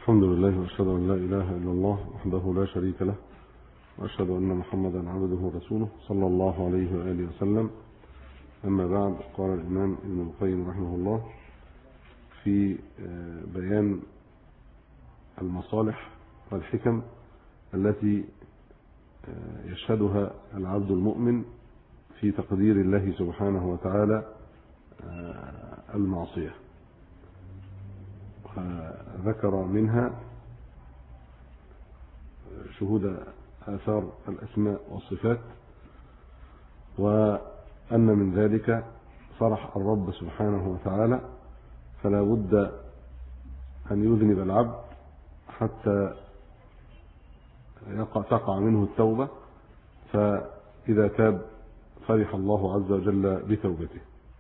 الحمد لله وأشهد أن لا إله إلا الله وحده لا شريك له، وأشهد أن محمدا عبده ورسوله صلى الله عليه وآله وسلم. أما بعد، قال الإمام ابن القيم رحمه الله في بيان المصالح والحكم التي يشهدها العبد المؤمن في تقدير الله سبحانه وتعالى المعصية. ذكر منها شهود آثار الأسماء والصفات، وأن من ذلك فرح الرب سبحانه وتعالى، فلا بد أن يذنب العبد حتى تقع منه التوبة، فإذا تاب فرح الله عز وجل بتوبته.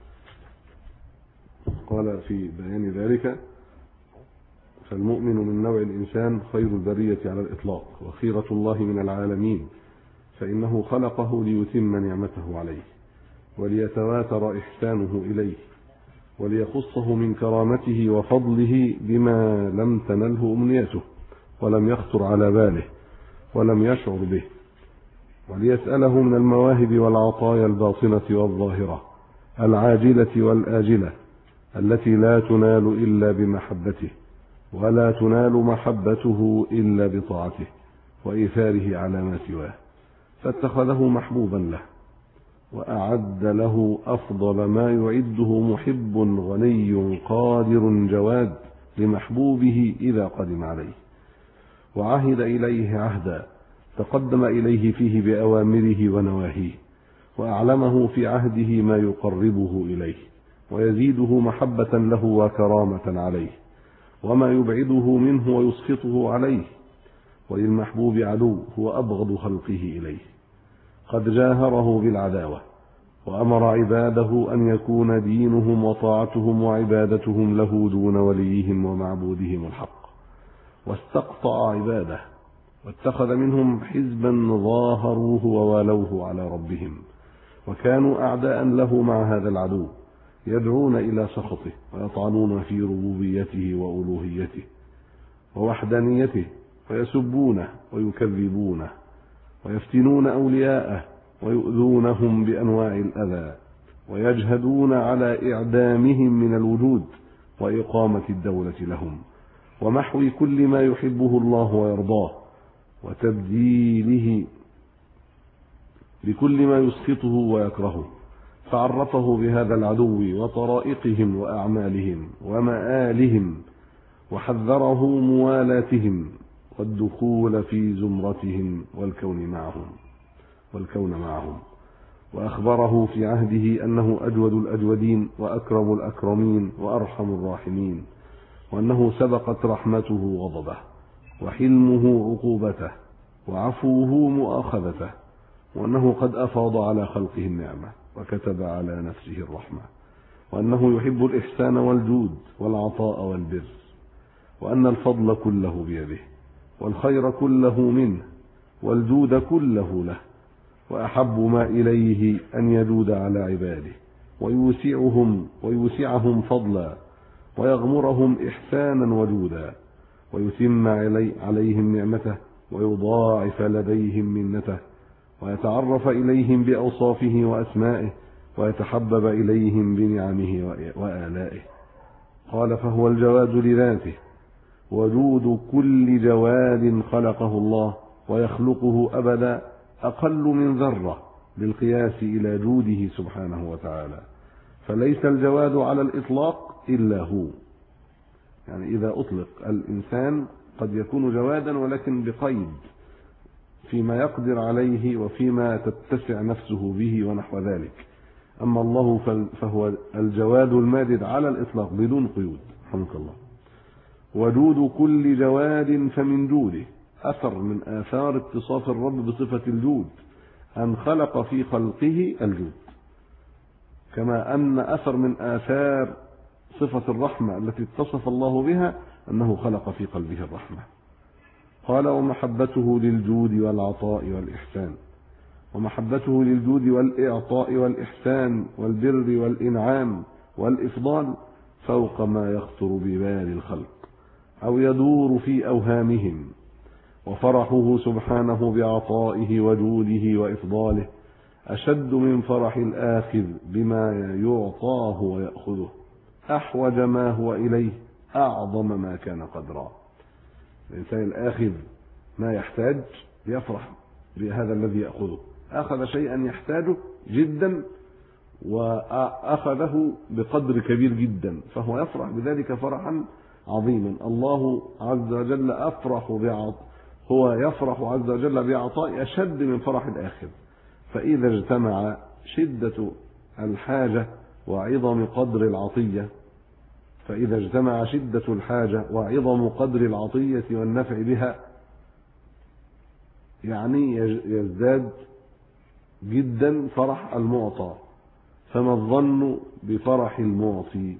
قال في بيان ذلك: فالمؤمن من نوع الإنسان خير البرية على الإطلاق، وخيرة الله من العالمين، فإنه خلقه ليتم نعمته عليه، وليتواتر إحسانه إليه، وليخصه من كرامته وفضله بما لم تنله أمنيته ولم يخطر على باله ولم يشعر به، وليسأله من المواهب والعطايا الباطنة والظاهرة العاجلة والآجلة التي لا تنال إلا بمحبته، ولا تنال محبته إلا بطاعته وإيثاره على ما سواه، فاتخذه محبوبا له، وأعد له أفضل ما يعده محب غني قادر جواد لمحبوبه إذا قدم عليه، وعهد إليه عهدا تقدم إليه فيه بأوامره ونواهيه، وأعلمه في عهده ما يقربه إليه ويزيده محبة له وكرامة عليه، وما يبعده منه ويسخطه عليه. وللمحبوب عدو هو أبغض خلقه إليه، قد جاهره بالعداوة، وأمر عباده أن يكون دينهم وطاعتهم وعبادتهم له دون وليهم ومعبودهم الحق، واستقطع عباده واتخذ منهم حزبا ظاهروه ووالوه على ربهم، وكانوا أعداء له مع هذا العدو، يدعون إلى سخطه ويطعنون في ربوبيته وألوهيته ووحدانيته، ويسبونه ويكذبونه ويفتنون أولياءه ويؤذونهم بأنواع الأذى، ويجهدون على إعدامهم من الوجود وإقامة الدولة لهم، ومحو كل ما يحبه الله ويرضاه، وتبديله بكل ما يسخطه ويكرهه. فعرفه بهذا العدو وطرائقهم وأعمالهم ومآلهم، وحذره موالاتهم والدخول في زمرتهم والكون معهم، وأخبره في عهده أنه أجود الأجودين وأكرم الأكرمين وأرحم الراحمين، وأنه سبقت رحمته غضبه، وحلمه عقوبته، وعفوه مؤاخذته، وأنه قد أفاض على خلقه النعمة وكتب على نفسه الرحمة، وأنه يحب الإحسان والجود والعطاء والبر، وأن الفضل كله بيده، والخير كله منه، والجود كله له، وأحب ما إليه أن يجود على عباده ويوسعهم فضلا، ويغمرهم إحسانا وجودا، ويتم عليهم نعمته، ويضاعف لديهم منته، ويتعرف إليهم بأوصافه وأسمائه، ويتحبب إليهم بنعمه وآلائه. قال: فهو الجواد لذاته، وجود كل جواد خلقه الله ويخلقه أبدا أقل من ذرة بالقياس إلى جوده سبحانه وتعالى، فليس الجواد على الإطلاق إلا هو. يعني إذا أطلق الإنسان قد يكون جوادا، ولكن بقيد فيما يقدر عليه وفيما تتسع نفسه به ونحو ذلك. أما الله فهو الجواد المادد على الإطلاق بدون قيود، رحمك الله. وجود كل جواد فمن جوده أثر من آثار اتصاف الرب بصفة الجود أن خلق في خلقه الجود، كما أن أثر من آثار صفة الرحمة التي اتصف الله بها أنه خلق في قلبه الرحمة. قال: ومحبته للجود والعطاء والإحسان، ومحبته للجود والإعطاء والإحسان والبر والإنعام والإفضال فوق ما يخطر ببال الخلق، أو يدور في أوهامهم، وفرحه سبحانه بعطائه وجوده وإفضاله أشد من فرح الآخذ بما يعطاه ويأخذه، أحوج ما هو إليه أعظم ما كان قدرا. الإنسان الآخذ ما يحتاج يفرح بهذا الذي يأخذه، أخذ شيئا يحتاجه جدا وأخذه بقدر كبير جدا فهو يفرح بذلك فرحا عظيما. الله عز وجل هو يفرح عز وجل بعطاء أشد من فرح الآخذ. فإذا اجتمع شدة الحاجة وعظم قدر العطية وعظم قدر العطية والنفع بها، يعني يزداد جدا فرح المعطى. فما الظن بفرح المعطي؟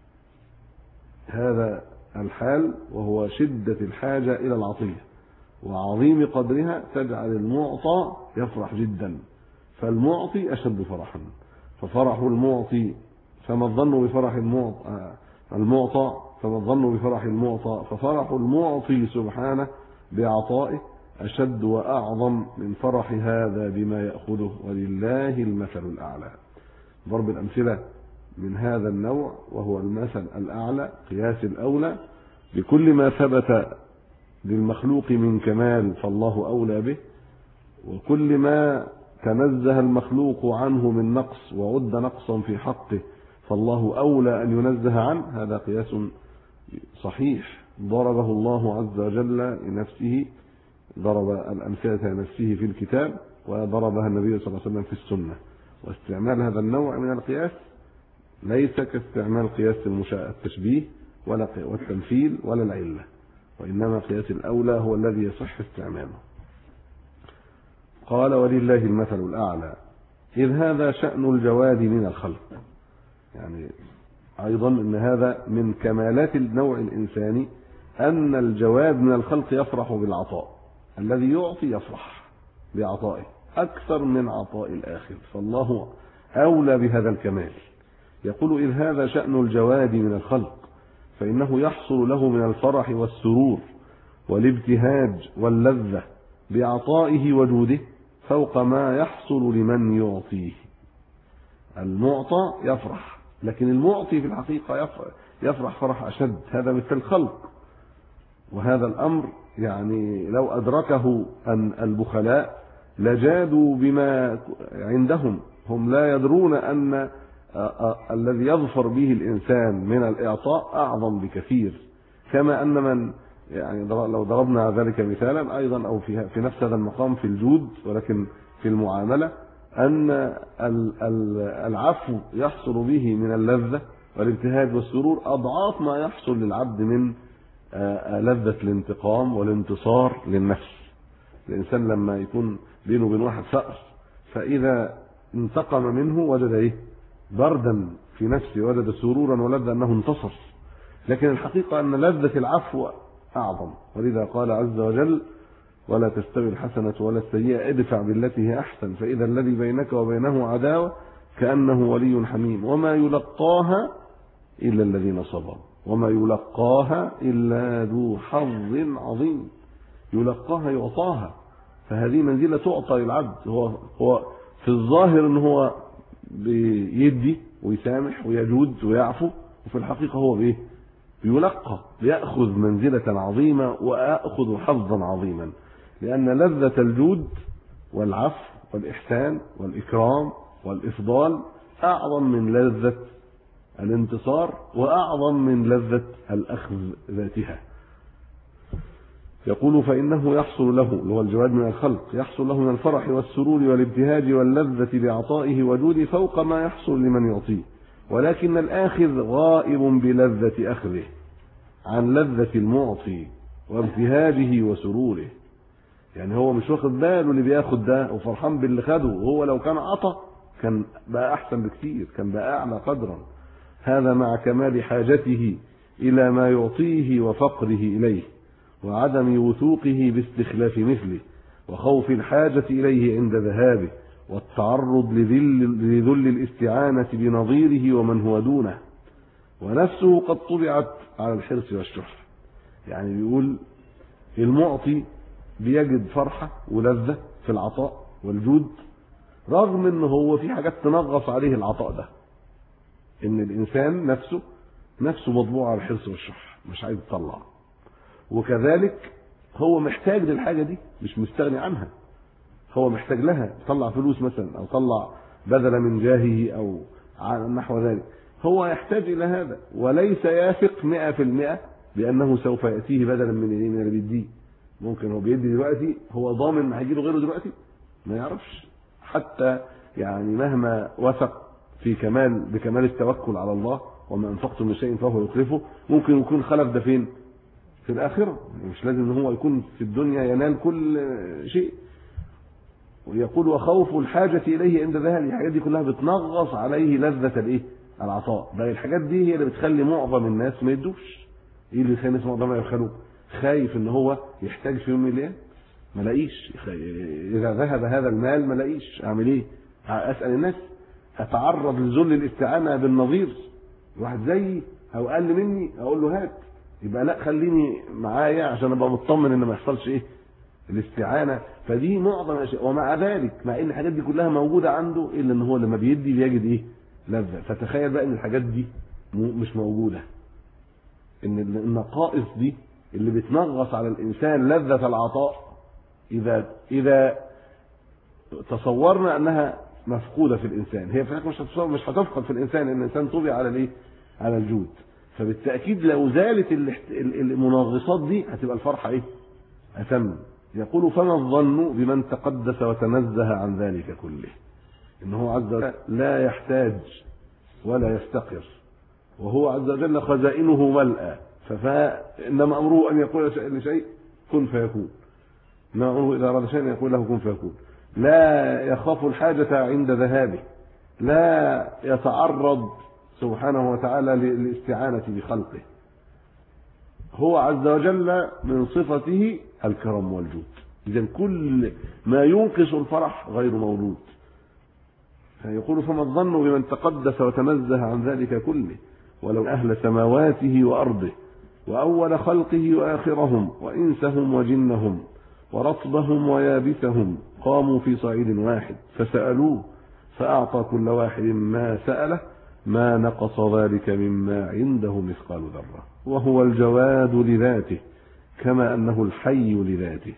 هذا الحال وهو شدة الحاجة إلى العطية وعظيم قدرها تجعل المعطى يفرح جدا، فالمعطي أشد فرحا. ففرح المعطي فما الظن بفرح المعطى فما الظن بفرح المعطى ففرح المعطي سبحانه بعطائه أشد وأعظم من فرح هذا بما يأخذه، ولله المثل الأعلى. ضرب الأمثلة من هذا النوع وهو المثل الأعلى قياس الأولى، بكل ما ثبت للمخلوق من كمال فالله أولى به، وكل ما تنزه المخلوق عنه من نقص وعد نقصا في حقه فالله أولى أن ينزه عنه. هذا قياس صحيح ضربه الله عز وجل لنفسه، ضرب الأمثلة لنفسه في الكتاب وضربها النبي صلى الله عليه وسلم في السنة. واستعمال هذا النوع من القياس ليس كاستعمال قياس التشبيه والتمثيل ولا العلة، وإنما قياس الأولى هو الذي يصح استعماله. قال ولله المثل الأعلى، إذ هذا شأن الجواد من الخلق. يعني أيضا أن هذا من كمالات النوع الإنساني أن الجواد من الخلق يفرح بالعطاء، الذي يعطي يفرح بعطائه أكثر من عطاء الآخر، فالله أولى بهذا الكمال. يقول إذ هذا شأن الجواد من الخلق، فإنه يحصل له من الفرح والسرور والابتهاج واللذة بعطائه وجوده فوق ما يحصل لمن يعطيه. المعطى يفرح، لكن المعطي في الحقيقة يفرح فرح أشد. هذا مثل الخلق، وهذا الأمر يعني لو أدركه أن البخلاء لجادوا بما عندهم، هم لا يدرون أن الذي يظفر به الإنسان من الإعطاء أعظم بكثير. كما أن من يعني لو ضربنا ذلك مثالا أيضا أو في نفس هذا المقام في الجود، ولكن في المعاملة، أن العفو يحصل به من اللذة والابتهاج والسرور أضعاف ما يحصل للعبد من لذة الانتقام والانتصار للنفس. الإنسان لما يكون بينه وبين واحد ثأر، فإذا انتقم منه وجد بردا في نفسه، وجد سرورا ولذة أنه انتصر. لكن الحقيقة أن لذة العفو أعظم، ولذا قال عز وجل ولا تستوي الحسنة ولا السيئة ادفع بالتي هي أحسن فإذا الذي بينك وبينه عداوة كأنه ولي حميم وما يلقاها إلا الذين صبروا وما يلقاها إلا ذو حظ عظيم. يلقاها يعطاها، فهذه منزلة تعطى للعبد. هو في الظاهر أنه هو بيدي ويسامح ويجود ويعفو، وفي الحقيقة هو بيلقى، بيأخذ منزلة عظيمة ويأخذ حظا عظيما، لأن لذة الجود والعفو والإحسان والإكرام والإفضال أعظم من لذة الانتصار وأعظم من لذة الأخذ ذاتها. يقول فإنه يحصل له، هو الجواد من الخلق، يحصل له من الفرح والسرور والابتهاج واللذة بعطائه وجوده فوق ما يحصل لمن يعطيه، ولكن الآخذ غائب بلذة أخذه عن لذة المعطي وابتهاجه وسروره. يعني هو مش واخد باله اللي بياخد ده وفرحان باللي خده، وهو لو كان عطى كان بقى أحسن بكثير، كان بقى أعلى قدرا. هذا مع كمال حاجته إلى ما يعطيه وفقره إليه وعدم وثوقه باستخلاف مثله وخوف الحاجة إليه عند ذهابه والتعرض لذل الاستعانة بنظيره ومن هو دونه. ونفسه قد طبعت على الحرص والشح، يعني بيقول المعطي بيجد فرحة ولذة في العطاء والجود، رغم ان هو في حاجات تنغص عليه العطاء ده، ان الانسان نفسه مطبوع على الحرص والشح، مش عايز يطلع، وكذلك هو محتاج للحاجة دي، مش مستغني عنها، هو محتاج لها، طلع فلوس مثلا او طلع بدلا من جاهه او نحو ذلك، هو يحتاج الى هذا، وليس يثق 100% بانه سوف ياتيه بدلا من اللي بيديه. ممكن هو بيدي دلوقتي، هو ضامن هيجي له غيره دلوقتي؟ ما يعرفش. حتى يعني مهما وثق في بكمال التوكل على الله، وما انفقتم من شيء فهو يخلفه، ممكن يكون خلف ده فين؟ في الاخره. مش لازم ان هو يكون في الدنيا ينال كل شيء. ويقول وخوف الحاجه اليه عند ذهاب، الحاجات دي كلها بتنغص عليه لذه الايه؟ العطاء. بقى الحاجات دي هي اللي بتخلي معظم الناس ما يدوش. ايه اللي يخلي الناس معظمها يبخلوا؟ خايف ان هو يحتاج في يوم من الايام ما لاقيش، اذا ذهب هذا المال ما لاقيش، اعمل ايه؟ اسال الناس، اتعرض لذل الاستعانه بالنظير، واحد زيي او اقل مني اقول له هات، يبقى لا خليني معايا عشان ابقى مطمن ان ما يحصلش ايه؟ الاستعانه. فدي معظم الاشياء، ومع ذلك مع ان الحاجات دي كلها موجوده عنده، الا ان هو لما بيدي بيجد ايه؟ لذه. فتخيل بقى ان الحاجات دي مش موجوده، ان النقائص دي اللي بتنغص على الانسان لذه العطاء، اذا تصورنا انها مفقوده في الانسان، هي في الحقيقه مش هتفقد في الانسان، ان الانسان طبع على الايه؟ على الجود. فبالتاكيد لو زالت المنغصات دي هتبقى الفرحه ايه؟ اتم. يقول فما الظن بمن تقدس وتنزه عن ذلك كله، ان هو عز وجل لا يحتاج ولا يفتقر، وهو عز وجل خزائنه ملأى، فإنما أمره أن يقول لشيء كن فيكون، إنما أمره إذا أراد شيئا يقول له كن فيكون، لا يخاف الحاجة عند ذهابه، لا يتعرض سبحانه وتعالى للاستعانة بخلقه. هو عز وجل من صفته الكرم والجود، إذن كل ما ينقص الفرح غير موجود. فيقول فما الظن بمن تقدس وتنزه عن ذلك كله، ولو أهل سماواته وأرضه وأول خلقه وآخرهم وإنسهم وجنهم ورطبهم ويابسهم قاموا في صعيد واحد فسألوه فأعطى كل واحد ما سأله ما نقص ذلك مما عنده مثقال ذرة. وهو الجواد لذاته، كما أنه الحي لذاته،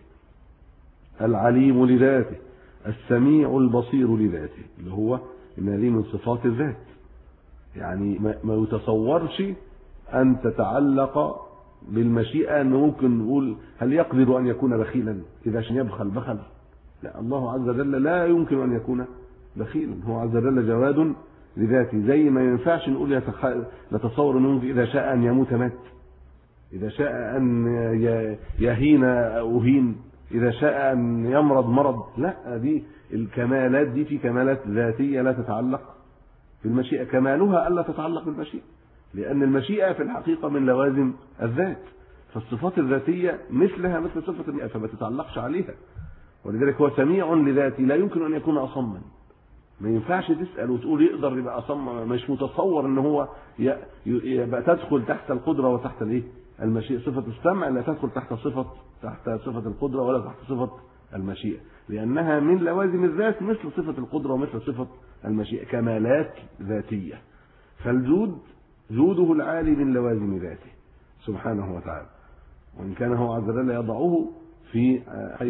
العليم لذاته، السميع البصير لذاته، اللي هو إن هذه من صفات الذات. يعني ما يتصورش أن تتعلق بالمشيئة أنه ممكن نقول هل يقدر أن يكون بخيلا؟ إذا عشان يبخل بخل؟ لا، الله عز وجل لا يمكن أن يكون بخيلا، هو عز وجل جواد لذاته. زي ما ينفعش نقول نتصور أنه إذا شاء أن يموت مات، إذا شاء أن يهين أهين، إذا شاء أن يمرض مرض. لا، دي الكمالات دي في كمالات ذاتية لا تتعلق بالمشيئة، كمالها ألا تتعلق بالمشيئة، لأن المشيئة في الحقيقة من لوازم الذات، فالصفات الذاتية مثلها مثل صفة المشيئة فما تتعلقش عليها. ولذلك هو سميع لذاته، لا يمكن أن يكون أصما. ما ينفعش تسأل وتقول يقدر يبقى أصم، مش متصور أن هو يبقى تدخل تحت القدرة وتحت الايه؟ المشيئة. صفة السمع لا تدخل تحت صفة القدرة ولا تحت صفة المشيئة، لأنها من لوازم الذات مثل صفة القدرة ومثل صفة المشيئة، كمالات ذاتية. فالجود جوده العالي من لوازم ذاته سبحانه وتعالى، وإن كان هو عز وجل يضعه في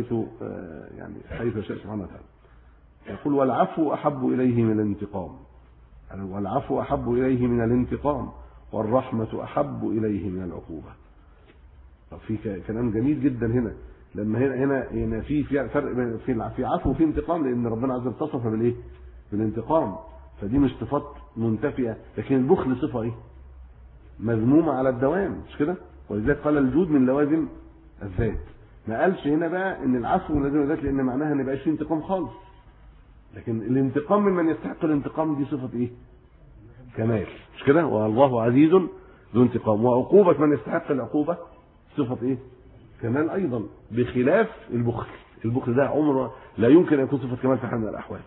حيث شاء سبحانه وتعالى. يقول والعفو أحب إليه من الانتقام، والعفو أحب إليه من الانتقام، والرحمة أحب إليه من العقوبة. في كلام جميل جدا هنا، لما هنا في فرق في عفو وفي انتقام، لأن ربنا عز وجل اتصف بالإيه؟ بالانتقام، فدي مش صفات منتفية. لكن البخل صفة إيه؟ مذمومة على الدوام، مش كده؟ ولذلك قال الجود من لوازم الذات. ما قالش هنا بقى إن العفو من لوازم الذات، لأن معناها إن يبقاش فيه انتقام خالص. لكن الانتقام ممن يستحق الانتقام دي صفة إيه؟ كمال، مش كده؟ والله عزيز ذو انتقام. وعقوبة من يستحق العقوبة صفة إيه؟ كمال أيضا، بخلاف البخل. البخل ده عمره لا يمكن أن يكون صفة كمال في حال من الأحوال.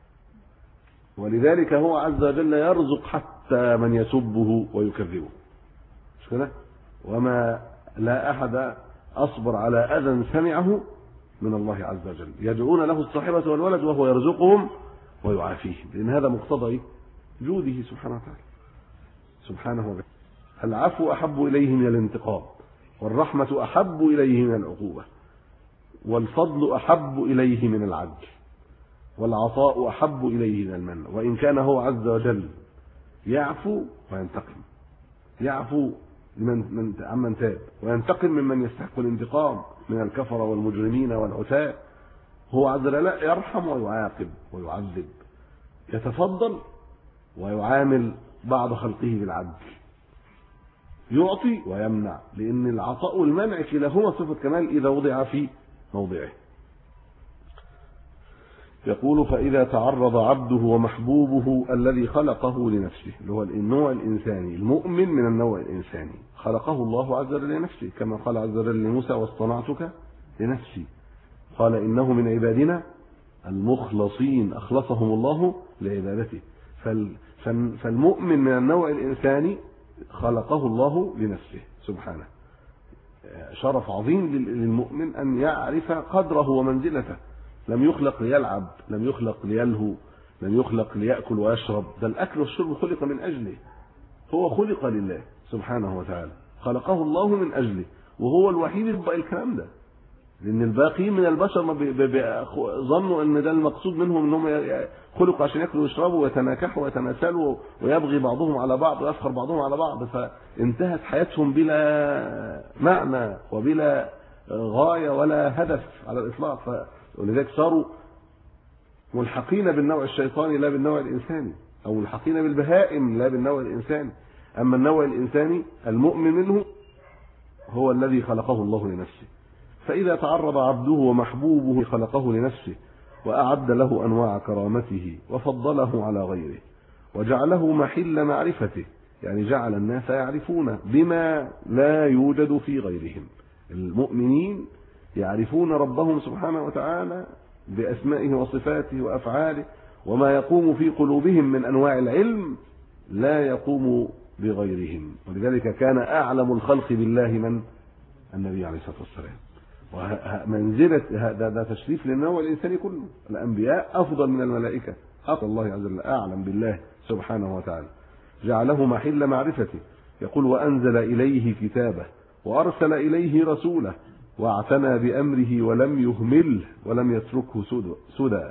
ولذلك هو عز وجل يرزق حتى من يسبه ويكذبه، مش كده؟ وما لا أحد أصبر على أذى سمعه من الله عز وجل. يدعون له الصاحبة والولد وهو يرزقهم ويعافيهم، لأن هذا مقتضى جوده سبحانه وتعالى. سبحانه وتعالى العفو أحب إليه من الانتقام، والرحمة أحب إليه من العقوبة، والفضل أحب إليه من العدل، والعطاء أحب إليه من المن. وإن كان هو عز وجل يعفو وينتقم، يعفو عمن تاب وينتقم ممن يستحق الانتقام من الكفر والمجرمين والعتاة. هو عز وجل يرحم ويعاقب ويعذب، يتفضل ويعامل بعض خلقه بالعدل، يعطي ويمنع، لأن العطاء والمنع كلاهما صفة كمال إذا وضع في موضعه. يقول: فإذا تعرض عبده ومحبوبه الذي خلقه لنفسه، اللي هو النوع الإنساني المؤمن من النوع الإنساني، خلقه الله عز وجل لنفسه، كما قال عز وجل لموسى: واصطنعتك لنفسي. قال: إنه من عبادنا المخلصين، أخلصهم الله لعبادته. فالمؤمن من النوع الإنساني خلقه الله لنفسه سبحانه. شرف عظيم للمؤمن أن يعرف قدره ومنزلته. لم يخلق ليلعب، لم يخلق ليلهو، لم يخلق ليأكل ويشرب، ده الأكل والشرب خلق من أجله. هو خلق لله سبحانه وتعالى، خلقه الله من أجله، وهو الوحيد يبقى الكلام ده. لأن الباقيين من البشر ظنوا أن ده المقصود منهم، أنهم خلقوا عشان يأكلوا ويشربوا ويتناكحوا ويتناسلوا ويبغي بعضهم على بعض ويفخر بعضهم على بعض، فانتهت حياتهم بلا معنى وبلا غاية ولا هدف على الإطلاق. ولذلك صاروا ملحقين بالنوع الشيطاني لا بالنوع الإنساني، أو ملحقين بالبهائم لا بالنوع الإنساني. أما النوع الإنساني المؤمن منه هو الذي خلقه الله لنفسه. فإذا تعرض عبده ومحبوبه خلقه لنفسه، وأعد له أنواع كرامته، وفضله على غيره، وجعله محل معرفته، يعني جعل الناس يعرفون بما لا يوجد في غيرهم. المؤمنين يعرفون ربهم سبحانه وتعالى بأسمائه وصفاته وأفعاله، وما يقوم في قلوبهم من أنواع العلم لا يقوم بغيرهم. ولذلك كان أعلم الخلق بالله من النبي عليه الصلاة والسلام. ومنزلة هذا تشريف للنوع الإنساني كله. الأنبياء أفضل من الملائكة، أفضل الله عز وجل، أعلم بالله سبحانه وتعالى. جعله محل معرفته. يقول: وأنزل إليه كتابه، وأرسل إليه رسوله، واعتنى بأمره ولم يهمله ولم يتركه سدى،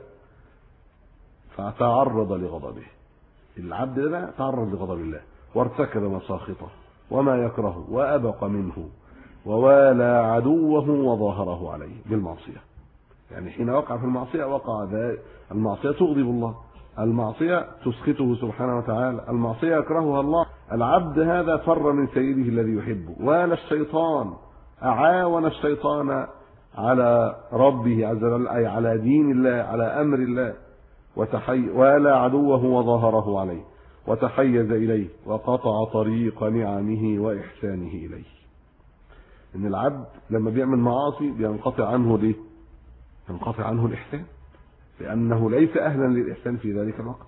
فتعرض لغضبه. العبد ده تعرض لغضب الله وارتكب مساخطه وما يكره وأبق منه، ووالى عدوه وظاهره عليه بالمعصية. يعني حين وقع في المعصية وقع المعصية تغضب الله، المعصية تسخطه سبحانه وتعالى، المعصية يكرهها الله. العبد هذا فر من سيده الذي يحبه، والى الشيطان، أعاون الشيطان على ربه عز وجل، أي على دين الله، على أمر الله، والى عدوه وظاهره عليه، وتحيز إليه، وقطع طريق نعمه وإحسانه إليه. إن العبد لما بيعمل معاصي بينقطع عنه ليه؟ ينقطع عنه الإحسان، لأنه ليس أهلا للإحسان في ذلك الوقت.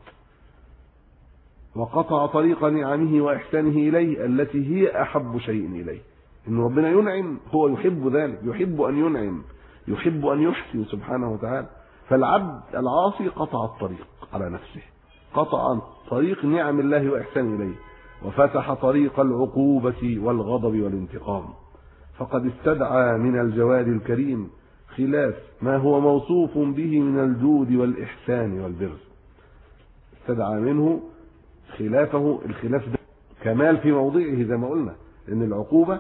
وقطع طريق نعمه وإحسانه إليه التي هي أحب شيء إليه. إن ربنا ينعم، هو يحب ذلك، يحب أن ينعم، يحب أن يحسن سبحانه وتعالى. فالعبد العاصي قطع الطريق على نفسه، قطع طريق نعم الله وإحسان إليه، وفتح طريق العقوبة والغضب والانتقام. فقد استدعى من الجواد الكريم خلاف ما هو موصوف به من الجود والإحسان والبر. استدعى منه خلافه، الخلاف ده كمال في موضعه زي ما قلنا، لأن العقوبة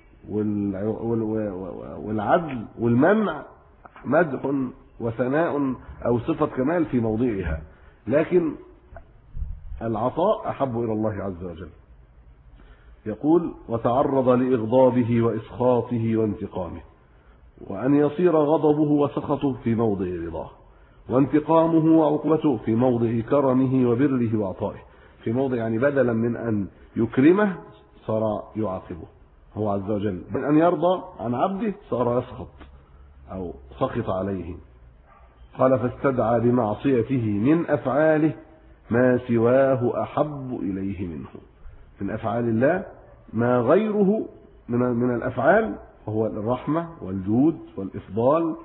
والعدل والمنع مدح وثناء أو صفة كمال في موضعها، لكن العطاء أحب إلى الله عز وجل. يقول: وتعرض لإغضابه وإسخاطه وانتقامه، وأن يصير غضبه وسخطه في موضع رضاه، وانتقامه وعقوبته في موضع كرمه وبره وعطائه. في موضع يعني بدلا من أن يكرمه صار يعاقبه هو عز وجل، من أن يرضى عن عبده صار يسخط أو سخط عليه. قال: فاستدعى بمعصيته من أفعاله ما سواه أحب إليه منه. من أفعال الله ما غيره من الأفعال وهو الرحمة والجود والإفضال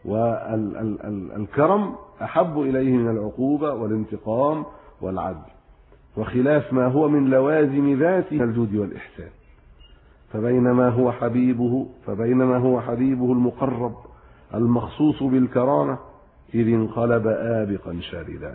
والكرم أحب إليه من العقوبة والانتقام والعدل، وخلاف ما هو من لوازم ذاته الجود والإحسان. فبينما هو حبيبه المقرب المخصوص بالكرامة إذ انقلب آبقا شاردا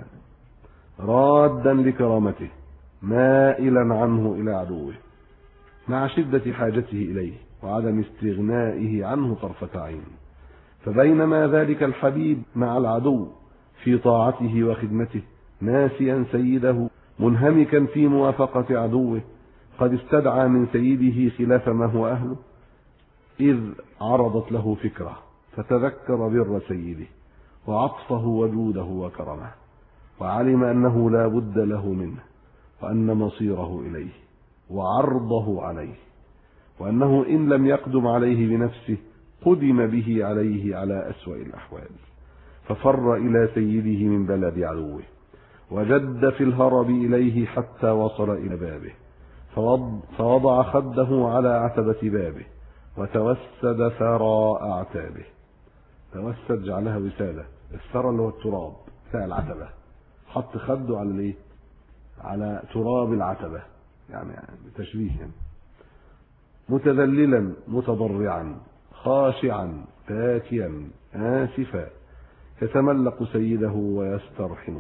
رادا لكرامته مائلا عنه إلى عدوه مع شدة حاجته إليه وعدم استغنائه عنه طرفة عين. فبينما ذلك الحبيب مع العدو في طاعته وخدمته ناسيا سيده منهمكا في موافقة عدوه قد استدعى من سيده خلاف ما هو أهله، إذ عرضت له فكرة فتذكر بر سيده وعطفه وجوده وكرمه، وعلم أنه لا بد له منه، وأن مصيره إليه وعرضه عليه، وأنه إن لم يقدم عليه بنفسه قدم به عليه على أسوأ الأحوال. ففر إلى سيده من بلد عدوه وجد في الهرب إليه حتى وصل إلى بابه، فوضع خده على عتبة بابه وتوسد ثرى أعتابه. توسد جعلها وسادة، الثرى اللي هو التراب بتاع العتبة، حط خده على الايه؟ على تراب العتبة، يعني بتشبيه يعني. متذللا متضرعا خاشعا باكيا آسفا يتملق سيده ويسترحمه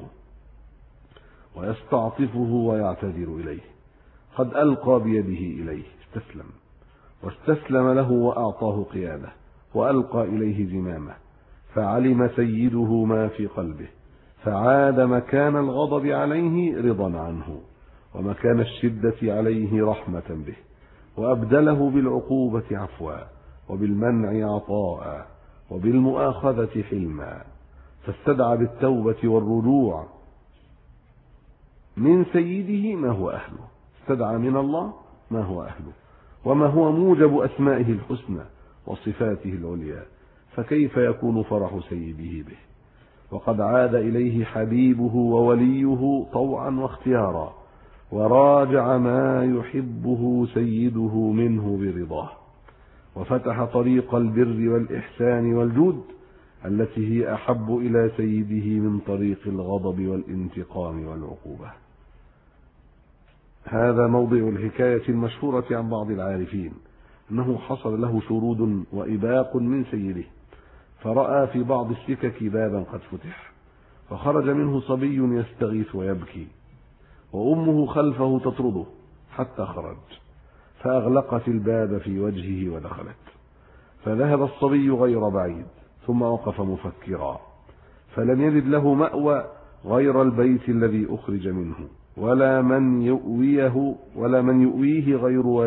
ويستعطفه ويعتذر إليه، قد ألقى بيده إليه استسلم واستسلم له وأعطاه قياده وألقى إليه زمامه، فعلم سيده ما في قلبه، فعاد مكان الغضب عليه رضا عنه ومكان الشدة عليه رحمة به، وأبدله بالعقوبة عفوا وبالمنع عطاء وبالمؤاخذة حلما، فاستدعى بالتوبة والرجوع من سيده ما هو أهله، استدعى من الله ما هو أهله وما هو موجب أسمائه الحسنى وصفاته العليا، فكيف يكون فرح سيده به وقد عاد إليه حبيبه ووليه طوعا واختيارا، وراجع ما يحبه سيده منه برضاه، وفتح طريق البر والإحسان والجود التي هي أحب إلى سيده من طريق الغضب والانتقام والعقوبة. هذا موضع الحكاية المشهورة عن بعض العارفين أنه حصل له شرود وإباق من سيده، فرأى في بعض السكك بابا قد فتح، فخرج منه صبي يستغيث ويبكي، وأمه خلفه تطرده حتى خرج، فأغلقت الباب في وجهه ودخلت، فذهب الصبي غير بعيد ثم وقف مفكرا، فلم يجد له مأوى غير البيت الذي أخرج منه، ولا من يؤويه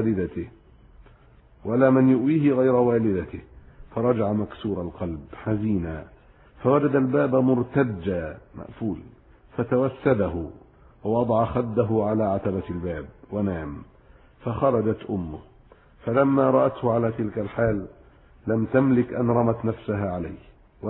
غير والدته، فرجع مكسور القلب حزينا، فوجد الباب مرتجا مقفول، فتوسده ووضع خده على عتبة الباب ونام. فخرجت أمه، فلما رأته على تلك الحال لم تملك أن رمت نفسها عليه،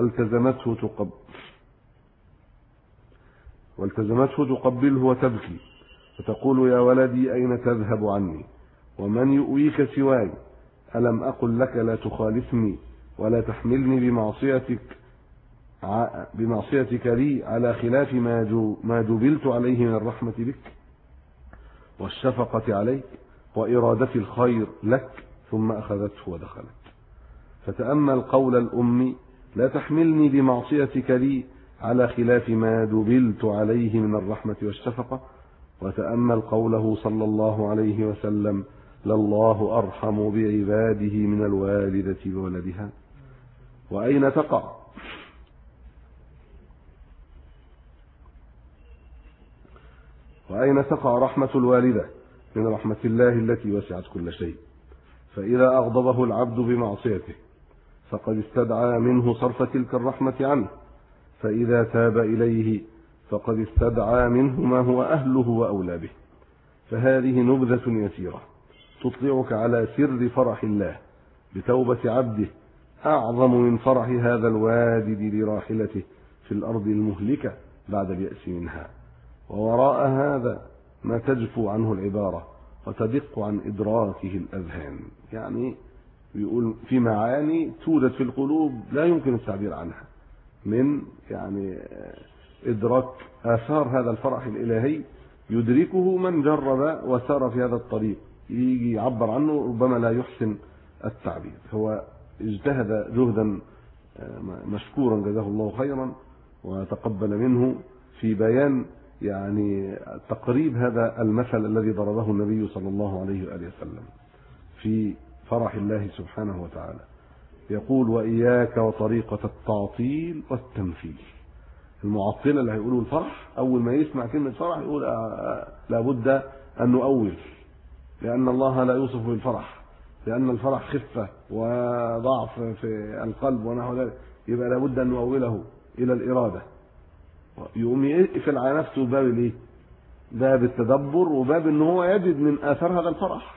والتزمته تقبله وتبكي وتقول: يا ولدي أين تذهب عني؟ ومن يؤويك سواي؟ ألم أقل لك لا تخالفني ولا تحملني بمعصيتك لي على خلاف ما جبلت عليه من الرحمة بك والشفقة عليك وإرادة الخير لك؟ ثم أخذته ودخلت. فتأمل قول الأم: لا تحملني بمعصيتك لي على خلاف ما جبلت عليه من الرحمة والشفقة، وتأمل قوله صلى الله عليه وسلم: لله أرحم بعباده من الوالدة بولدها. وأين تقع رحمة الوالدة من رحمة الله التي وسعت كل شيء؟ فإذا أغضبه العبد بمعصيته فقد استدعى منه صرف تلك الرحمة عنه، فإذا تاب إليه فقد استدعى منه ما هو أهله وأولى به. فهذه نبذة يسيرة تطلعك على سر فرح الله بتوبة عبده، أعظم من فرح هذا الوادد لراحلته في الأرض المهلكة بعد اليأس منها. ووراء هذا ما تجفو عنه العبارة وتدق عن إدراكه الأذهان. يعني يقول في معاني توجد في القلوب لا يمكن التعبير عنها، من يعني إدراك آثار هذا الفرح الإلهي يدركه من جرب وسار في هذا الطريق، يجي يعبر عنه ربما لا يحسن التعبير. هو اجتهد جهدا مشكورا جزاه الله خيرا وتقبل منه في بيان يعني تقريب هذا المثل الذي ضربه النبي صلى الله عليه وآله وسلم في فرح الله سبحانه وتعالى. يقول: وإياك وطريقة التعطيل والتمثيل. المعطلة اللي هيقولوا الفرح أول ما يسمع كلمة فرح يقول لابد أن نؤول، لأن الله لا يوصف بالفرح، لأن الفرح خفة وضعف في القلب ونحو ذلك، يبقى لابد أن نؤوله إلى الإرادة. يقوم يقفل على نفسه باب الايه؟ باب التدبر وباب ان هو يجد من آثار هذا الفرح،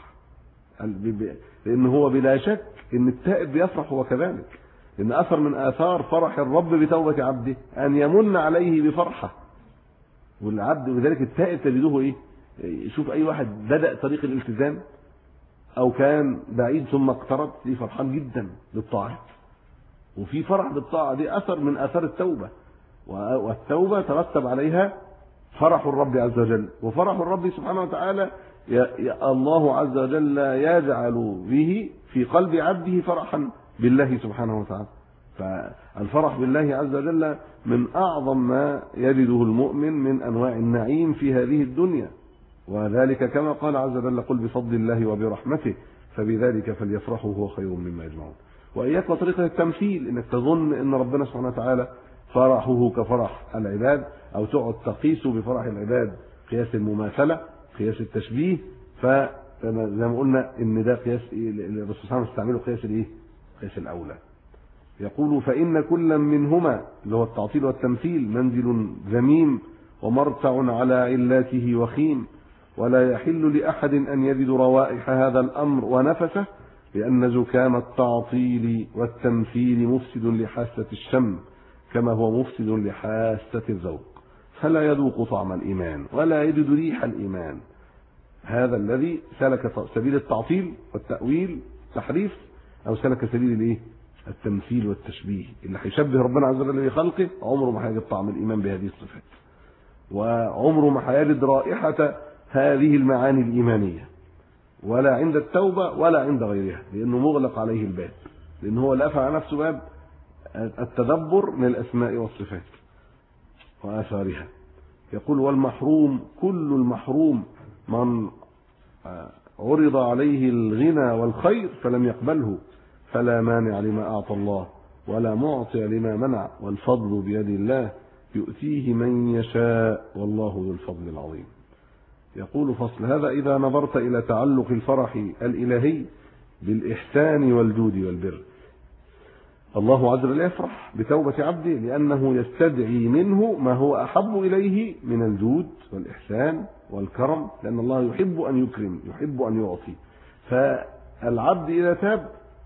لأن هو بلا شك ان التائب بيفرح هو كذلك، ان أثر من آثار فرح الرب بتوبة عبده أن يمن عليه بفرحة. والعبد وذلك التائب تجده ايه؟ شوف أي واحد بدأ طريق الالتزام أو كان بعيد ثم اقترب، دي فرحان جدا بالطاعات، وفي فرح بالطاعة، دي أثر من آثار التوبة، والتوبة ترتب عليها فرح الرب عز وجل. وفرح الرب سبحانه وتعالى الله عز وجل يجعل به في قلب عبده فرحا بالله سبحانه وتعالى. فالفرح بالله عز وجل من أعظم ما يجده المؤمن من أنواع النعيم في هذه الدنيا، وذلك كما قال عز وجل: قل بفضل الله وبرحمته فبذلك فليفرحوا هو خير مما يجمعون. وإياك وطريقة التمثيل، إنك تظن إن ربنا سبحانه وتعالى فرحه كفرح العباد، أو تقعد تقيس بفرح العباد قياس المماثلة، قياس التشبيه. فزي ما قلنا إن ده قياس الرسول صلى الله عليه وسلم استعمله قياس الإيه؟ قياس الأولى. يقول: فإن كل منهما اللي هو التعطيل والتمثيل منزل ذميم ومرتع على علاته وخيم، ولا يحل لأحد أن يجد روائح هذا الأمر ونفسه، لأن زكام التعطيل والتمثيل مفسد لحاسة الشم كما هو مفسد لحاسة الذوق، فلا يذوق طعم الإيمان ولا يجد ريح الإيمان. هذا الذي سلك سبيل التعطيل والتأويل تحريف، أو سلك سبيل الإيه؟ التمثيل والتشبيه، اللي هيشبه ربنا عز وجل بخلقه عمره ما هيجد طعم الإيمان بهذه الصفات، وعمره ما هيجد رائحة هذه المعاني الإيمانية، ولا عند التوبة ولا عند غيرها، لأنه مغلق عليه الباب، لأنه هو لافع على نفسه باب التدبر من الأسماء والصفات وآثارها. يقول: والمحروم كل المحروم من عرض عليه الغنى والخير فلم يقبله، فلا مانع لما أعطى الله ولا معطي لما منع، والفضل بيد الله يؤتيه من يشاء والله ذو الفضل العظيم. يقول: فصل: هذا إذا نظرت إلى تعلق الفرح الإلهي بالإحسان والجود والبر. الله عز وجل يفرح بتوبة عبده لأنه يستدعي منه ما هو أحب إليه من الجود والإحسان والكرم، لأن الله يحب أن يكرم، يحب أن يعطي. فالعبد إذا تاب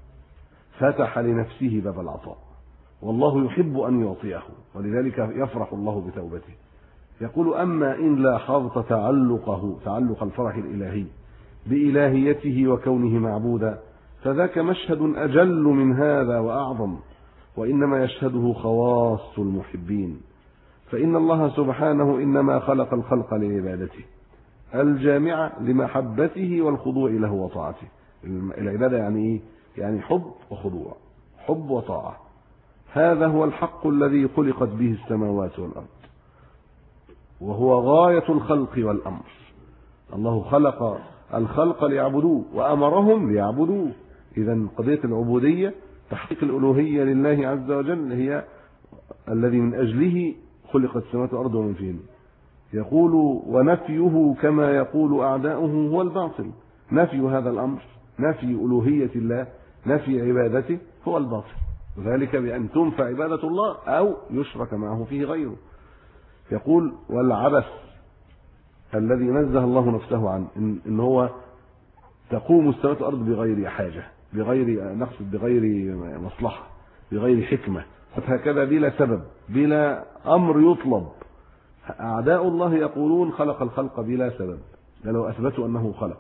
فتح لنفسه باب العطاء، والله يحب أن يعطيه، ولذلك يفرح الله بتوبته. يقول: أما إن لاحظت تعلق الفرح الإلهي بإلهيته وكونه معبودا، فذاك مشهد أجل من هذا وأعظم، وإنما يشهده خواص المحبين، فإن الله سبحانه إنما خلق الخلق لعبادته الجامعة لمحبته والخضوع له وطاعته. العبادة يعني إيه؟ يعني حب وخضوع، حب وطاعة. هذا هو الحق الذي خلقت به السماوات والأرض، وهو غاية الخلق والأمر. الله خلق الخلق ليعبدوه وأمرهم ليعبدوه. إذن قضية العبودية تحقيق الألوهية لله عز وجل هي الذي من أجله خلقت السماوات والأرض ومن فيهن. يقول: ونفيه كما يقول أعداؤه هو الباطل. نفي هذا الأمر، نفي ألوهية الله، نفي عبادته هو الباطل، وذلك بأن تنفى عبادة الله أو يشرك معه فيه غيره. يقول: والعبث الذي نزه الله نفسه عنه، إن هو تقوم السماوات والأرض بغير حاجة، بغير نقصد، بغير مصلحة، بغير حكمة، هكذا بلا سبب، بلا أمر يطلب. أعداء الله يقولون خلق الخلق بلا سبب، لو أثبتوا أنه خلق.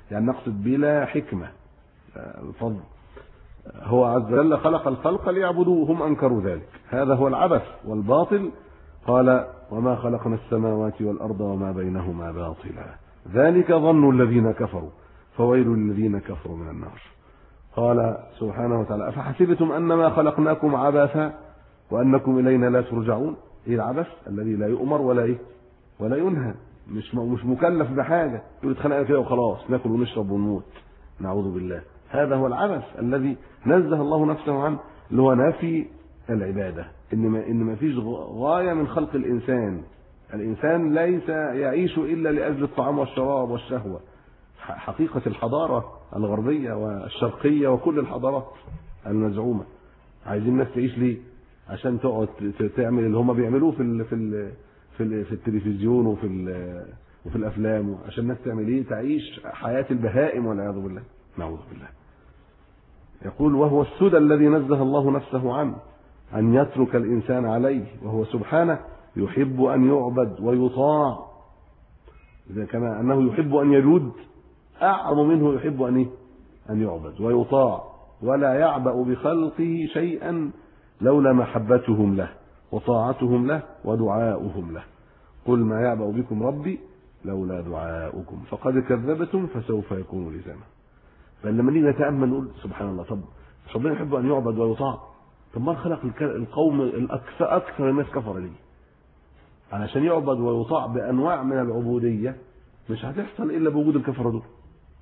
يعني نقصد بلا حكمة فضل. هو عز وجل خلق الخلق ليعبدوه، هم أنكروا ذلك، هذا هو العبث والباطل. قال وما خلقنا السماوات والأرض وما بينهما باطلا ذلك ظن الذين كفروا فويل للذين كفروا من النار. قال سبحانه وتعالى أفحسبتم أنما خلقناكم عبثا وأنكم إلينا لا ترجعون. إيه العبث؟ الذي لا يؤمر ولا ينهى، مش مكلف بحاجة، يقول اتخلقنا كده وخلاص ناكل ونشرب ونموت، نعوذ بالله. هذا هو العبث الذي نزه الله نفسه عنه، اللي هو نفي العبادة، إن ما فيش غاية من خلق الإنسان. الإنسان ليس يعيش إلا لأجل الطعام والشراب والشهوة. حقيقة الحضارة الغربية والشرقية وكل الحضارات المزعومة، عايزين الناس تعيش ليه؟ عشان تقعد تعمل اللي هم بيعملوه في التلفزيون وفي الأفلام، عشان الناس تعمل ايه؟ تعيش حياة البهائم والعياذ بالله، نعوذ بالله. يقول وهو السدى الذي نزه الله نفسه عنه أن يترك الإنسان عليه، وهو سبحانه يحب أن يعبد ويطاع، إذا كما أنه يحب أن يجود أعظم منه يحب أن يعبد ويطاع، ولا يعبأ بخلقه شيئا لولا محبتهم له وطاعتهم له ودعاؤهم له. قل ما يعبأ بكم ربي لولا دعاؤكم فقد كذبتم فسوف يكون لزاما. بل لما نيجي نتأمل نقول سبحان الله، طب ربنا يحب أن يعبد ويطاع، طب ما خلق القوم أكثر الناس كفر ليه؟ علشان يعبد ويطاع بأنواع من العبودية مش هتحصل إلا بوجود الكفرة دول،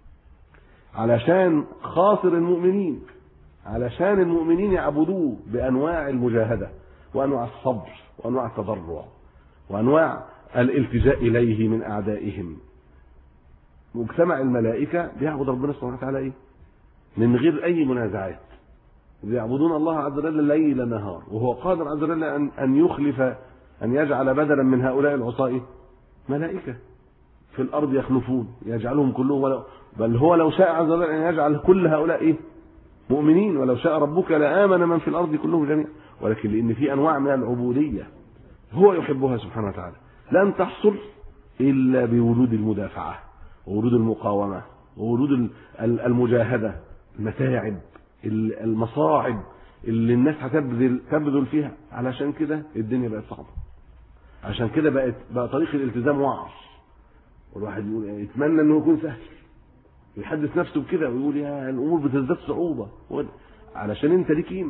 علشان خاطر المؤمنين، علشان المؤمنين يعبدوه بأنواع المجاهدة وأنواع الصبر وأنواع التضرع وأنواع الالتجاء إليه من أعدائهم. مجتمع الملائكة بيعبد ربنا سبحانه وتعالى إيه؟ من غير أي منازعات، يعبدون الله عز وجل ليل نهار، وهو قادر عز وجل أن يخلف، أن يجعل بدلا من هؤلاء العصاة ملائكة في الأرض يخلفون يجعلهم كلهم، بل هو لو شاء عز وجل أن يجعل كل هؤلاء مؤمنين، ولو شاء ربك لآمن من في الأرض كلهم جميعا، ولكن لأن في أنواع من العبودية هو يحبها سبحانه وتعالى لن تحصل إلا بوجود المدافعة ووجود المقاومة ووجود المجاهدة، المتاعب المصاعب اللي الناس هتبذل فيها. علشان كده الدنيا بقت صعبة، عشان كده بقى طريق الالتزام وعر، والواحد يقول يتمنى انه يكون سهل، يحدث نفسه بكده ويقول يا الامور بتزداد صعوبة، علشان انت ليك قيمة،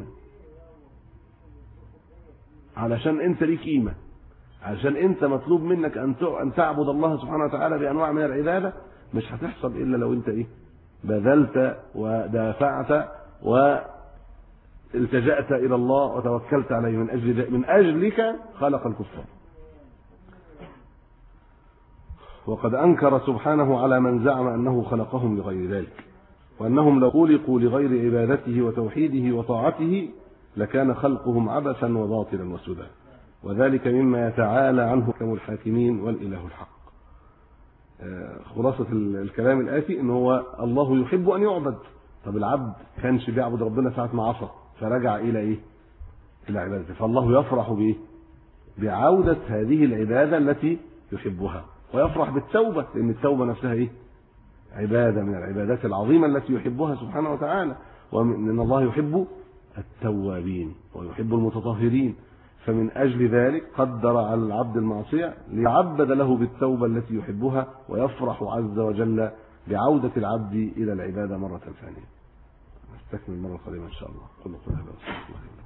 علشان انت ليك قيمة، علشان انت مطلوب منك ان تعبد الله سبحانه وتعالى بانواع من العبادة. مش هتحصل الا لو انت بذلت ودافعت والتجأت الى الله وتوكلت عليه. من اجلك خلق الكفار. وقد انكر سبحانه على من زعم انه خلقهم لغير ذلك، وانهم لو خلقوا لغير عبادته وتوحيده وطاعته لكان خلقهم عبثا وباطلا وسدى، وذلك مما يتعالى عنه حكم الحاكمين والاله الحق. خلاصة الكلام الآتي ان هو الله يحب ان يعبد. طب العبد كانش بيعبد ربنا ساعة ما عصى فرجع الى الى عبادته، فالله يفرح بعودة هذه العبادة التي يحبها، ويفرح بالتوبة، لان التوبة نفسها عبادة من العبادات العظيمة التي يحبها سبحانه وتعالى، وان الله يحب التوابين ويحب المتطهرين. فمن أجل ذلك قدر على العبد المعصية ليعبد له بالتوبة التي يحبها، ويفرح عز وجل بعودة العبد إلى العبادة مرة ثانية. نستكمل المرة القادمة إن شاء الله. كل هذا والسلام عليكم.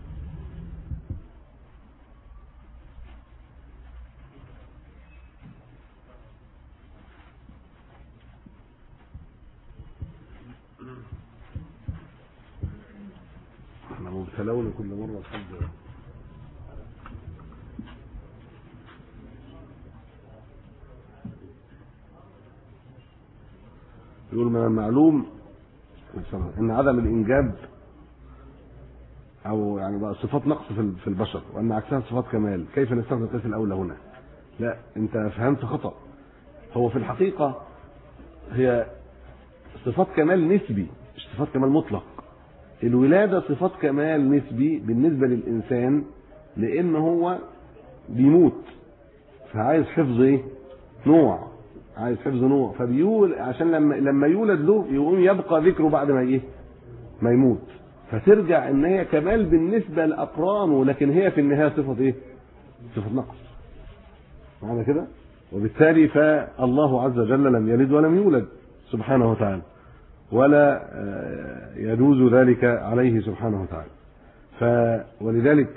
احنا مبتلون كل مرة لحد يقول من المعلوم ان عدم الانجاب او يعني بقى صفات نقص في البشر، وان عكسها صفات كمال. كيف نستخدم القياس الاولى هنا؟ لا، انت فهمت خطأ. هو في الحقيقة هي صفات كمال نسبي مش صفات كمال مطلق. الولادة صفات كمال نسبي بالنسبة للإنسان، لأن هو بيموت فعايز حفظ نوع، عايز حفظ نوع، فبيقول عشان لما يولد له يقوم يبقى ذكره بعد ما ايه؟ ما يموت، فترجع ان هي كمال بالنسبه لاقرانه، لكن هي في النهايه صفه ايه؟ صفه نقص. معنى كده؟ وبالتالي فالله عز وجل لم يلد ولم يولد سبحانه وتعالى، ولا يجوز ذلك عليه سبحانه وتعالى. ولذلك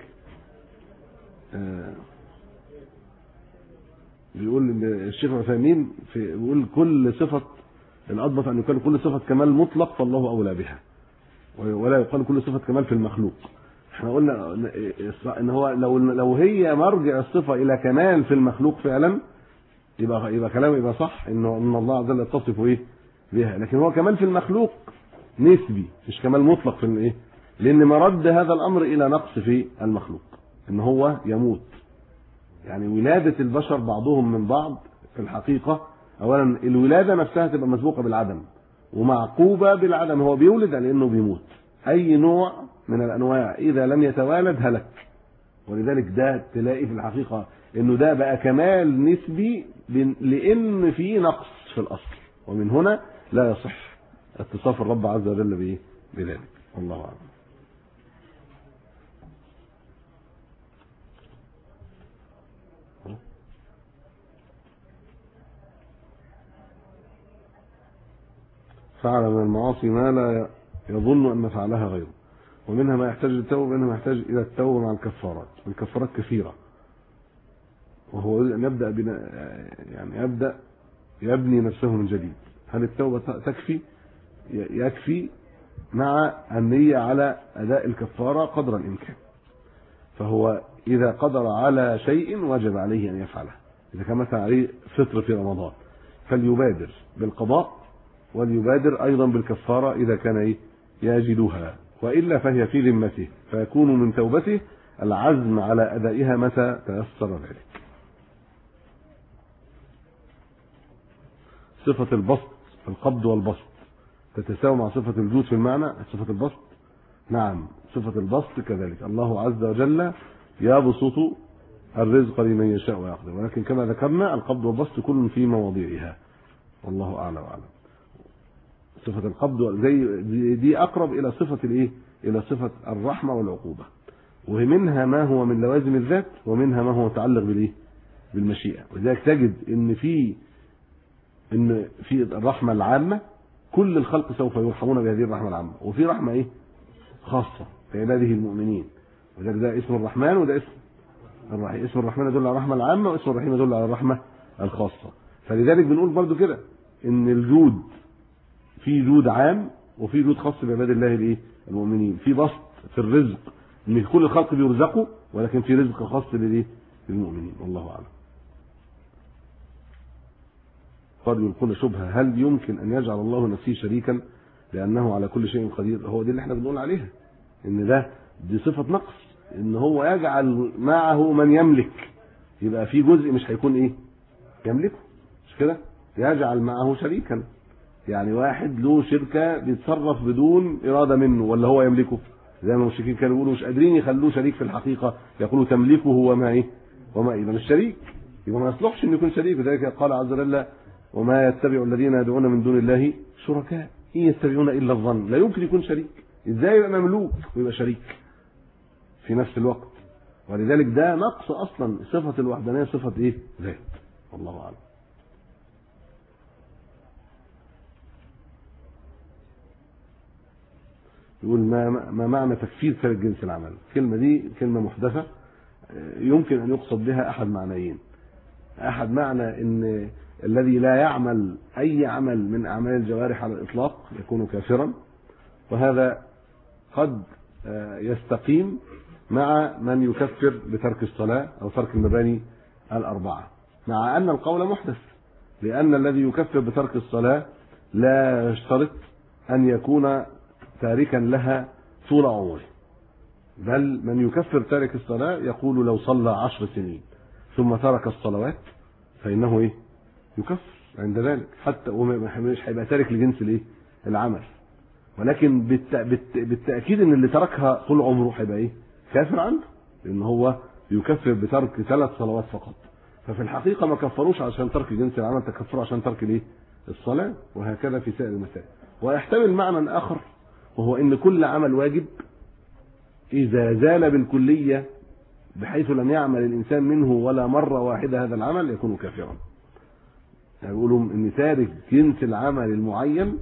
بيقول الشيخ عثيمين بيقول كل صفة الأضبط أن يقال كل صفة كمال مطلق فالله أولى بها، ولا يقال كل صفة كمال في المخلوق. احنا قلنا ان هو لو هي مرجع الصفة إلى كمال في المخلوق فعلا يبقى كلامه يبقى صح، ان الله عز وجل يتصف ايه بها، لكن هو كمال في المخلوق نسبي مش كمال مطلق في الايه، لان مرد هذا الامر الى نقص في المخلوق ان هو يموت. يعني ولادة البشر بعضهم من بعض في الحقيقة اولا الولادة نفسها تبقى مسبوقة بالعدم ومعقوبة بالعدم، هو بيولد لانه بيموت. اي نوع من الانواع اذا لم يتوالد هلك، ولذلك ده تلاقي في الحقيقة انه ده بقى كمال نسبي لان في نقص في الاصل، ومن هنا لا يصح اتصاف الرب عز وجل بايه؟ بذلك. والله اعلم. فعل من المعاصي ما لا يظن ان فعلها غيره، ومنها ما يحتاج للتوبه ومنها ما يحتاج الى التوبه مع الكفارات، والكفارات كثيره، وهو يبدا يبدا يبني نفسه من جديد. هل التوبه تكفي؟ يكفي مع النية على أداء الكفارة قدر الإمكان. فهو إذا قدر على شيء وجب عليه أن يفعله، إذا كان مثلا عليه فطر في رمضان فليبادر بالقضاء وليبادر أيضا بالكفارة إذا كان يجدها، وإلا فهي في ذمته، فيكون من توبته العزم على أدائها متى تيسر ذلك. صفة البسط، القبض والبسط تتساوى مع صفة الجود في المعنى. صفة البسط نعم، صفة البسط كذلك، الله عز وجل يبسط الرزق لمن يشاء ويقدر، ولكن كما ذكرنا القبض والبسط كل في مواضيعها، والله أعلم وأعلم. صفة القبض زي دي أقرب إلى صفة الإيه؟ إلى صفة الرحمة والعقوبة، ومنها ما هو من لوازم الذات ومنها ما هو متعلق بالإيه؟ بالمشيئة. ولذلك تجد إن في الرحمة العامة كل الخلق سوف يرحمون بهذه الرحمة العامة، وفي رحمة ايه خاصة لعباده المؤمنين، وذلك ده اسم الرحمن وده اسم الرحيم. اسم الرحمن يدل على الرحمة العامة، واسم الرحيم يدل على الرحمة الخاصة. فلذلك بنقول برضو كده ان الجود في جود عام وفي جود خاص بعباد الله الايه المؤمنين. في بسط في الرزق ان كل الخلق بيرزقوا، ولكن في رزق خاص للمؤمنين، والله اعلم. قد يلقون شبهة، هل يمكن أن يجعل الله نفسه شريكا لأنه على كل شيء قدير؟ هو دي اللي احنا بنقول عليها، إن دي صفة نقص، إن هو يجعل معه من يملك، يبقى في جزء مش هيكون إيه يملكه، مش كده؟ يجعل معه شريكا، يعني واحد له شركة بيتصرف بدون إرادة منه ولا هو يملكه، زي ما المشركين كانوا يقولوا مش قادرين يخلوه شريك في الحقيقة، يقولوا تملكه وما إيه وما يبقى مش شريك، يبقى ما يصلحش إنه يكون شريك. لذلك قال عز وجل وما يتبع الذين يدعون من دون الله شركاء إن يتبعون إلا الظن. لا يمكن يكون شريك، إزاي يبقى مملوك ويبقى شريك في نفس الوقت؟ ولذلك ده نقص أصلا، صفة الوحدانية صفة إيه ذات، والله أعلم. يقول ما معنى تكفير تارك جنس العمل؟ الكلمة دي كلمة محدثة يمكن أن يقصد بها أحد معنيين. أحد معنى إن الذي لا يعمل أي عمل من أعمال الجوارح على الإطلاق يكون كافرا، وهذا قد يستقيم مع من يكفر بترك الصلاة أو ترك المباني الأربعة، مع أن القول محدث، لأن الذي يكفر بترك الصلاة لا يشترط أن يكون تاركا لها طول عمره، بل من يكفر تارك الصلاة يقول لو صلى 10 سنين ثم ترك الصلوات فإنه إيه يكفر عند ذلك، حتى مش هيبقى تارك لجنس العمل، ولكن بالتأكيد ان اللي تركها طول عمره هيبقى ايه كافر عنده، لان هو يكفر بترك 3 صلوات فقط، ففي الحقيقة ما كفروش عشان ترك جنس العمل، تكفروا عشان ترك الايه؟ الصلاة. وهكذا في سائر المسائل. ويحتمل معنى آخر، وهو ان كل عمل واجب إذا زال بالكلية بحيث لم يعمل الإنسان منه ولا مرة واحدة هذا العمل يكون كافرا. يعني يقولوا ان تارك جنس العمل المعين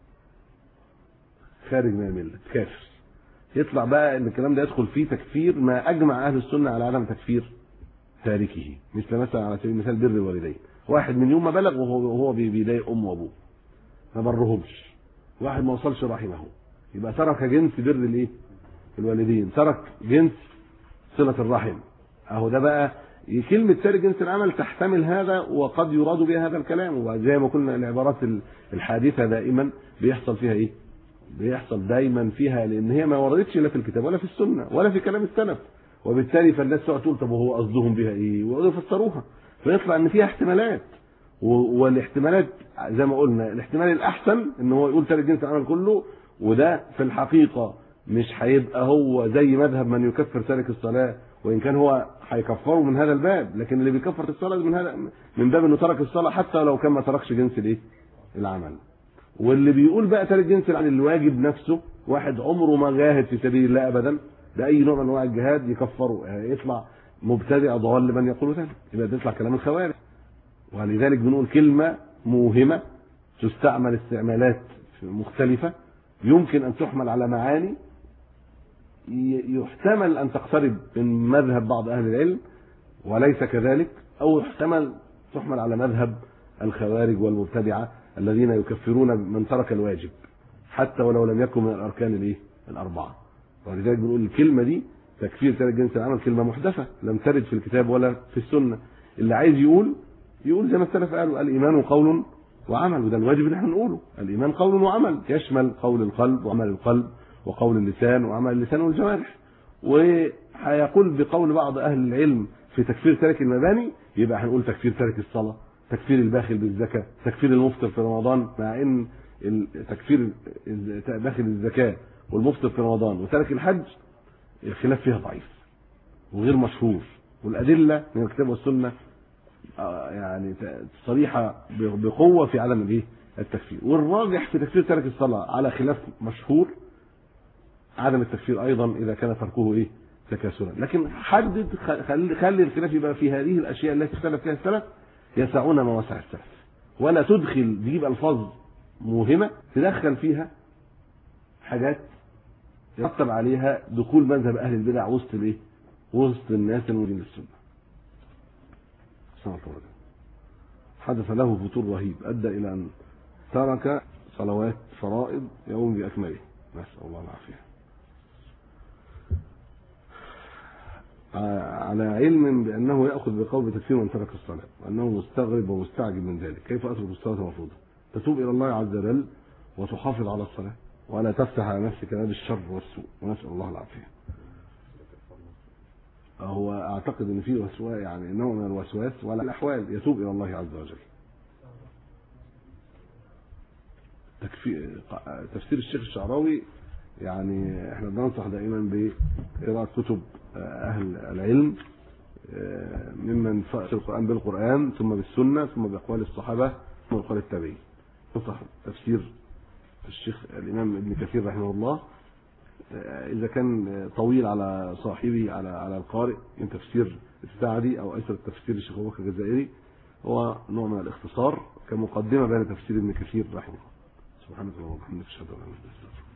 خارج من الملة، كافر. يطلع بقى ان الكلام ده يدخل فيه تكفير ما اجمع اهل السنة على عدم تكفير تاركه، مثل مثلا على سبيل المثال بر الوالدين. واحد من يوم ما بلغ وهو بيضايق امه وابوه ما برهمش، واحد ما وصلش رحمه، يبقى ترك جنس بر الايه؟ الوالدين، ترك جنس صلة الرحم. اهو ده بقى كلمة تارك جنس العمل تحتمل هذا، وقد يراد بها هذا الكلام. وزي ما قلنا العبارات الحادثة دائما بيحصل فيها ايه؟ بيحصل دايما فيها، لان هي ما وردتش لا في الكتاب ولا في السنة ولا في كلام السلف، وبالتالي فالناس تقعد تقول طب وهو قصدهم بها ايه؟ ويقعدوا يفسروها، فيطلع ان فيها احتمالات. والاحتمالات زي ما قلنا، الاحتمال الاحسن ان هو يقول تارك جنس العمل كله، وده في الحقيقة مش هيبقى هو زي مذهب من يكفر تارك الصلاة، وان كان هو هيكفره من هذا الباب، لكن اللي بيكفر الصلاة من باب انه ترك الصلاة حتى لو كان ما تركش جنس الايه؟ العمل. واللي بيقول بقى تارك جنس العمل الواجب نفسه، واحد عمره ما جاهد في سبيل الله ابدا باي نوع من انواع الجهاد، يكفره، يعني يطلع مبتدع ضال من يقول ذلك، يبقى تطلع كلام الخوارج. ولذلك بنقول كلمة موهمة تستعمل استعمالات مختلفة، يمكن ان تحمل على معاني يحتمل ان تقترب من مذهب بعض اهل العلم وليس كذلك، او يحتمل تحمل على مذهب الخوارج والمبتدعة الذين يكفرون من ترك الواجب حتى ولو لم يكن من الاركان الايه؟ الاربعه. ولذلك بنقول الكلمه دي تكفير تارك جنس العمل كلمه محدثه لم ترد في الكتاب ولا في السنه. اللي عايز يقول زي ما السلف قالوا: الايمان قول وعمل. وده الواجب اللي احنا نقوله، الايمان قول وعمل، يشمل قول القلب وعمل القلب وقول اللسان وعمل اللسان والجوارح. وهيقول بقول بعض اهل العلم في تكفير تارك المباني، يبقى هنقول تكفير تارك الصلاه، تكفير الباخل بالزكاه، تكفير المفطر في رمضان، مع ان تكفير داخل الزكاه والمفطر في رمضان وترك الحج الخلاف فيها ضعيف وغير مشهور، والادله من الكتاب والسنه يعني صريحه بقوه في عدم الايه؟ التكفير. والراجح في تكفير ترك الصلاه على خلاف مشهور عدم التكفير ايضا اذا كان تركه ايه؟ تكاسلا. لكن حدد، خلي الخلاف يبقى في هذه الاشياء التي اختلف فيها السلف، يسعون ما وسع السلف، ولا تدخل تجيب الفاظ موهمه تدخل فيها حاجات يرتب عليها دخول مذهب اهل البدع وسط الايه؟ وسط الناس المؤمنين بالسنه. حدث له فتور رهيب ادى الى ان ترك صلوات فرائض يوم باكمله، نسال الله العافيه. على علم بانه ياخذ بقول بتكفير من ترك الصلاه، وانه مستغرب ومستعجب من ذلك. كيف اترك الصلاه المفروضه؟ تتوب الى الله عز وجل وتحافظ على الصلاه، ولا تفتح على نفسك باب الشر والسوء، ونسال الله العافيه. هو اعتقد ان في وسواس، يعني نوع من الوسواس، ولا الاحوال يتوب الى الله عز وجل. تفسير الشيخ الشعراوي، يعني احنا بننصح دائما بقراءة كتب اهل العلم ممن فسر القرآن بالقرآن ثم بالسنة ثم بأقوال الصحابة ثم بأقوال التابعين. ننصح تفسير الشيخ الإمام ابن كثير رحمه الله، إذا كان طويل على صاحبه على القارئ، من تفسير السعدي أو أيسر التفسير الشيخ أبو بكر الجزائري، هو نوع من الاختصار كمقدمة بين تفسير ابن كثير رحمه الله. سبحانك اللهم وبحمدك، أشهد أن لا إله إلا أنت.